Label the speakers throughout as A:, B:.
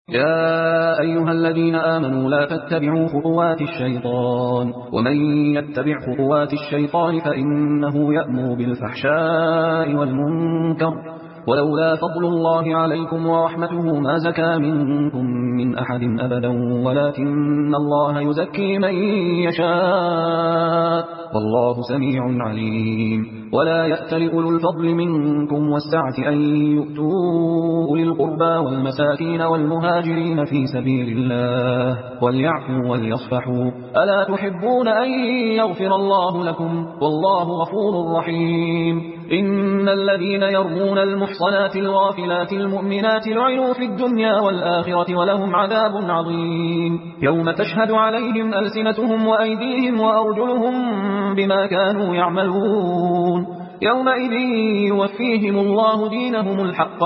A: يا أيها الذين آمنوا لا تتبعوا خطوات الشيطان ومن يتبع خطوات الشيطان فإنه يأمر بالفحشاء والمنكر ولولا فضل الله عليكم ورحمته ما زكى منكم من أحد أبدا ولكن الله يزكي من يشاء والله سميع عليم. ولا يأتل أولو الفضل منكم والسعة أن يؤتوا أولي القربى والمساكين والمهاجرين في سبيل الله وليعفوا وليصفحوا ألا تحبون أن يغفر الله لكم والله غفور رحيم. إن الذين يرمون المحصنات الغافلات المؤمنات لعنوا في الدنيا والآخرة ولهم عذاب عظيم يوم تشهد عليهم ألسنتهم وأيديهم وأرجلهم بما كانوا يعملون يومئذ يوفيهم الله دينهم الحق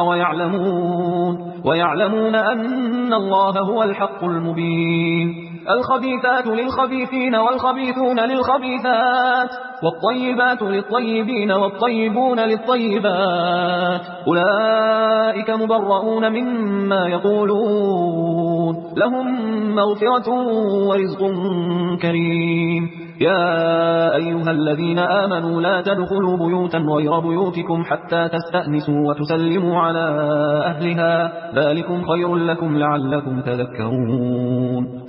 A: ويعلمون أن الله هو الحق المبين. الخبيثات للخبيثين والخبيثون للخبيثات والطيبات للطيبين والطيبون للطيبات أولئك مبرؤون مما يقولون لهم مغفرة ورزق كريم. يا أيها الذين آمنوا لا تدخلوا بيوتا غير بيوتكم حتى تستأنسوا وتسلموا على أهلها ذلكم خير لكم لعلكم تذكرون.